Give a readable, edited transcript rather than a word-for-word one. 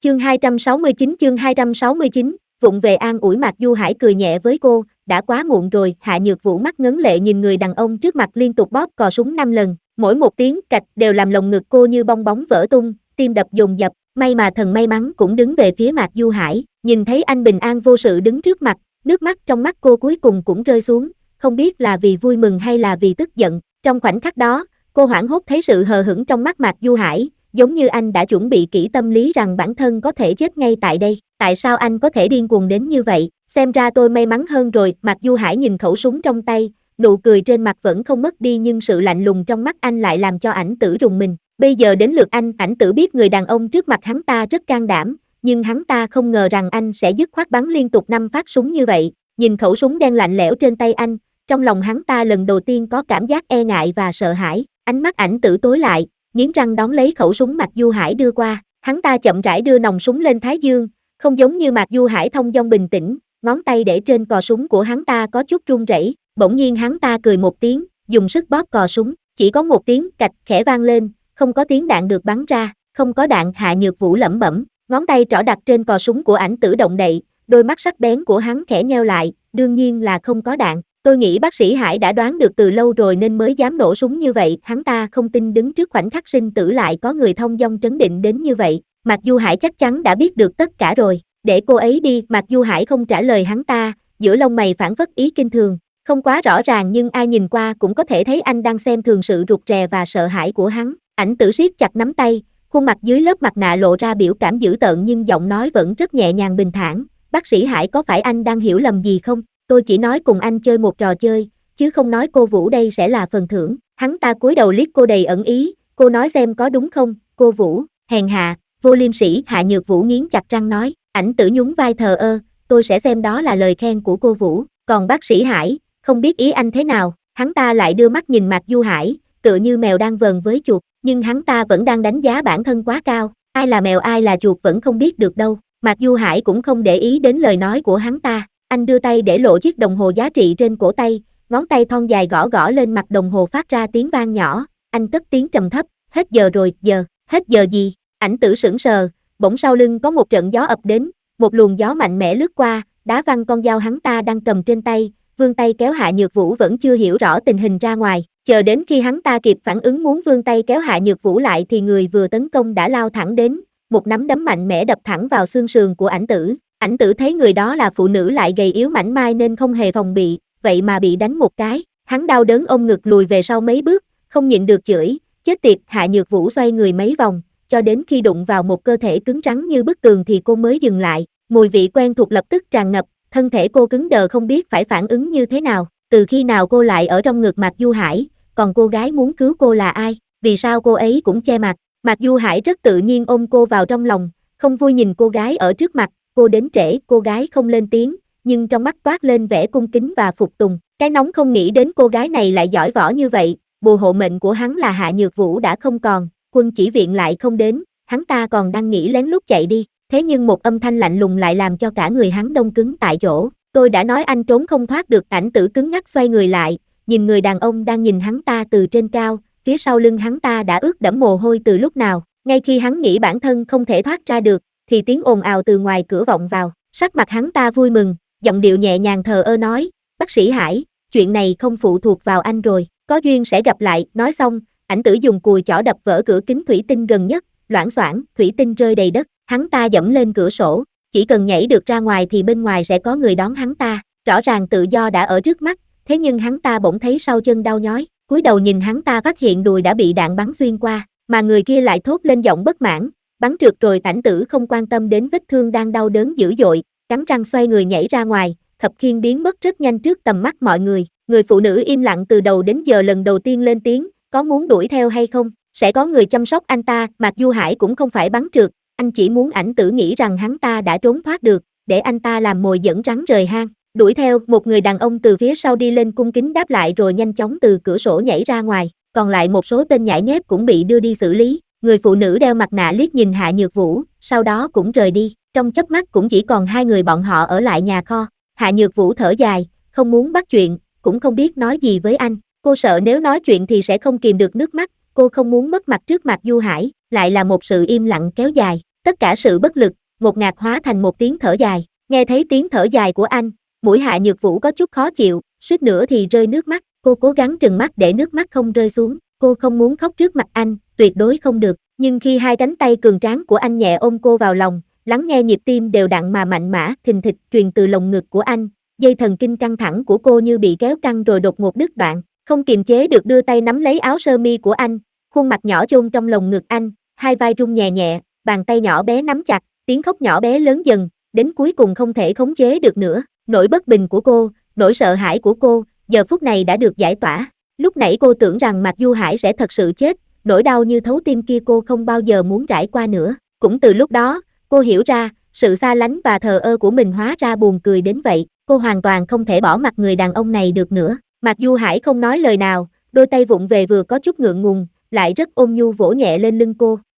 Chương 269, vụng về an ủi Mạc Du Hải cười nhẹ với cô, đã quá muộn rồi. Hạ Nhược Vũ mắt ngấn lệ nhìn người đàn ông trước mặt liên tục bóp cò súng 5 lần, mỗi một tiếng cạch đều làm lồng ngực cô như bong bóng vỡ tung, tim đập dồn dập. May mà thần may mắn cũng đứng về phía Mạc Du Hải, nhìn thấy anh bình an vô sự đứng trước mặt, nước mắt trong mắt cô cuối cùng cũng rơi xuống, không biết là vì vui mừng hay là vì tức giận. Trong khoảnh khắc đó, cô hoảng hốt thấy sự hờ hững trong mắt Mạc Du Hải, giống như anh đã chuẩn bị kỹ tâm lý rằng bản thân có thể chết ngay tại đây. Tại sao anh có thể điên cuồng đến như vậy? Xem ra tôi may mắn hơn rồi. Mạc Du Hải nhìn khẩu súng trong tay, nụ cười trên mặt vẫn không mất đi, nhưng sự lạnh lùng trong mắt anh lại làm cho Ảnh Tử rùng mình. Bây giờ đến lượt anh. Ảnh Tử biết người đàn ông trước mặt hắn ta rất can đảm, nhưng hắn ta không ngờ rằng anh sẽ dứt khoát bắn liên tục 5 phát súng như vậy. Nhìn khẩu súng đen lạnh lẽo trên tay anh, trong lòng hắn ta lần đầu tiên có cảm giác e ngại và sợ hãi. Ánh mắt Ảnh Tử tối lại, nghiến răng đón lấy khẩu súng Mạc Du Hải đưa qua. Hắn ta chậm rãi đưa nòng súng lên thái dương, không giống như Mạc Du Hải thông dong bình tĩnh, ngón tay để trên cò súng của hắn ta có chút run rẩy. Bỗng nhiên hắn ta cười một tiếng, dùng sức bóp cò súng, chỉ có một tiếng cạch khẽ vang lên, không có tiếng đạn được bắn ra. Không có đạn. Hạ Nhược Vũ lẩm bẩm, ngón tay trỏ đặt trên cò súng của Ảnh Tử động đậy, đôi mắt sắc bén của hắn khẽ nheo lại, đương nhiên là không có đạn. Tôi nghĩ bác sĩ Hải đã đoán được từ lâu rồi nên mới dám nổ súng như vậy. Hắn ta không tin đứng trước khoảnh khắc sinh tử lại có người thông dong trấn định đến như vậy. Mạc Du Hải chắc chắn đã biết được tất cả rồi. Để cô ấy đi. Mạc Du Hải không trả lời hắn ta, giữa lông mày phảng phất ý kinh thường. Không quá rõ ràng nhưng ai nhìn qua cũng có thể thấy anh đang xem thường sự rụt rè và sợ hãi của hắn. Ảnh Tử siết chặt nắm tay, khuôn mặt dưới lớp mặt nạ lộ ra biểu cảm dữ tợn nhưng giọng nói vẫn rất nhẹ nhàng bình thản. Bác sĩ Hải, có phải anh đang hiểu lầm gì không? Tôi chỉ nói cùng anh chơi một trò chơi, chứ không nói cô Vũ đây sẽ là phần thưởng. Hắn ta cúi đầu liếc cô đầy ẩn ý, cô nói xem có đúng không, cô Vũ, hèn hạ, vô liêm sỉ. Hạ Nhược Vũ nghiến chặt răng nói. Ảnh Tử nhún vai thờ ơ, tôi sẽ xem đó là lời khen của cô Vũ, còn bác sĩ Hải, không biết ý anh thế nào. Hắn ta lại đưa mắt nhìn Mạc Du Hải, tựa như mèo đang vờn với chuột, nhưng hắn ta vẫn đang đánh giá bản thân quá cao, ai là mèo ai là chuột vẫn không biết được đâu. Mạc Du Hải cũng không để ý đến lời nói của hắn ta. Anh đưa tay để lộ chiếc đồng hồ giá trị trên cổ tay, ngón tay thon dài gõ gõ lên mặt đồng hồ phát ra tiếng vang nhỏ. Anh cất tiếng trầm thấp, hết giờ rồi. Giờ, hết giờ gì? Ảnh Tử sững sờ, bỗng sau lưng có một trận gió ập đến, một luồng gió mạnh mẽ lướt qua, đá văng con dao hắn ta đang cầm trên tay, vươn tay kéo. Hạ Nhược Vũ vẫn chưa hiểu rõ tình hình ra ngoài, chờ đến khi hắn ta kịp phản ứng muốn vươn tay kéo Hạ Nhược Vũ lại thì người vừa tấn công đã lao thẳng đến, một nắm đấm mạnh mẽ đập thẳng vào xương sườn của Ảnh Tử. Ảnh Tử thấy người đó là phụ nữ lại gầy yếu mảnh mai nên không hề phòng bị, vậy mà bị đánh một cái, hắn đau đớn ôm ngực lùi về sau mấy bước, không nhịn được chửi, chết tiệt. Hạ Nhược Vũ xoay người mấy vòng, cho đến khi đụng vào một cơ thể cứng rắn như bức tường thì cô mới dừng lại, mùi vị quen thuộc lập tức tràn ngập, thân thể cô cứng đờ không biết phải phản ứng như thế nào. Từ khi nào cô lại ở trong ngực Mạc Du Hải, còn cô gái muốn cứu cô là ai, vì sao cô ấy cũng che mặt? Mạc Du Hải rất tự nhiên ôm cô vào trong lòng, không vui nhìn cô gái ở trước mặt. Cô đến trễ. Cô gái không lên tiếng, nhưng trong mắt toát lên vẻ cung kính và phục tùng. Cái nóng không nghĩ đến cô gái này lại giỏi võ như vậy. Bùa hộ mệnh của hắn là Hạ Nhược Vũ đã không còn, quân chỉ viện lại không đến, hắn ta còn đang nghĩ lén lút chạy đi. Thế nhưng một âm thanh lạnh lùng lại làm cho cả người hắn đông cứng tại chỗ. Tôi đã nói anh trốn không thoát được. Ảnh Tử cứng ngắc xoay người lại, nhìn người đàn ông đang nhìn hắn ta từ trên cao, phía sau lưng hắn ta đã ướt đẫm mồ hôi từ lúc nào. Ngay khi hắn nghĩ bản thân không thể thoát ra được, thì tiếng ồn ào từ ngoài cửa vọng vào. Sắc mặt hắn ta vui mừng, giọng điệu nhẹ nhàng thờ ơ nói, bác sĩ Hải, chuyện này không phụ thuộc vào anh rồi, có duyên sẽ gặp lại. Nói xong, Ảnh Tử dùng cùi chỏ đập vỡ cửa kính thủy tinh gần nhất, loảng xoảng, thủy tinh rơi đầy đất. Hắn ta dẫm lên cửa sổ, chỉ cần nhảy được ra ngoài thì bên ngoài sẽ có người đón hắn ta. Rõ ràng tự do đã ở trước mắt, thế nhưng hắn ta bỗng thấy sau chân đau nhói, cúi đầu nhìn hắn ta phát hiện đùi đã bị đạn bắn xuyên qua, mà người kia lại thốt lên giọng bất mãn, bắn trượt rồi. Ảnh Tử không quan tâm đến vết thương đang đau đớn dữ dội, cắn răng xoay người nhảy ra ngoài, Thập Khiên biến mất rất nhanh trước tầm mắt mọi người. Người phụ nữ im lặng từ đầu đến giờ lần đầu tiên lên tiếng, có muốn đuổi theo hay không? Sẽ có người chăm sóc anh ta. Mạc Du Hải cũng không phải bắn trượt, anh chỉ muốn Ảnh Tử nghĩ rằng hắn ta đã trốn thoát được, để anh ta làm mồi dẫn rắn rời hang. Đuổi theo. Một người đàn ông từ phía sau đi lên cung kính đáp lại rồi nhanh chóng từ cửa sổ nhảy ra ngoài, còn lại một số tên nhãi nhép cũng bị đưa đi xử lý. Người phụ nữ đeo mặt nạ liếc nhìn Hạ Nhược Vũ, sau đó cũng rời đi. Trong chớp mắt cũng chỉ còn hai người bọn họ ở lại nhà kho. Hạ Nhược Vũ thở dài, không muốn bắt chuyện, cũng không biết nói gì với anh. Cô sợ nếu nói chuyện thì sẽ không kìm được nước mắt, cô không muốn mất mặt trước Mạc Du Hải. Lại là một sự im lặng kéo dài. tất cả sự bất lực, ngột ngạt hóa thành một tiếng thở dài. Nghe thấy tiếng thở dài của anh, mũi Hạ Nhược Vũ có chút khó chịu, suýt nữa thì rơi nước mắt. Cô cố gắng trừng mắt để nước mắt không rơi xuống. Cô không muốn khóc trước mặt anh, tuyệt đối không được. Nhưng khi hai cánh tay cường tráng của anh nhẹ ôm cô vào lòng, lắng nghe nhịp tim đều đặn mà mạnh mẽ, thình thịch truyền từ lồng ngực của anh, dây thần kinh căng thẳng của cô như bị kéo căng rồi đột ngột đứt đoạn, không kiềm chế được đưa tay nắm lấy áo sơ mi của anh, khuôn mặt nhỏ chôn trong lồng ngực anh, hai vai rung nhẹ nhẹ, bàn tay nhỏ bé nắm chặt, tiếng khóc nhỏ bé lớn dần, đến cuối cùng không thể khống chế được nữa. Nỗi bất bình của cô, nỗi sợ hãi của cô, giờ phút này đã được giải tỏa. Lúc nãy cô tưởng rằng Mạc Du Hải sẽ thật sự chết, nỗi đau như thấu tim kia cô không bao giờ muốn trải qua nữa. Cũng từ lúc đó, cô hiểu ra, sự xa lánh và thờ ơ của mình hóa ra buồn cười đến vậy. Cô hoàn toàn không thể bỏ mặc người đàn ông này được nữa. Mạc Du Hải không nói lời nào, đôi tay vụng về vừa có chút ngượng ngùng, lại rất ôn nhu vỗ nhẹ lên lưng cô.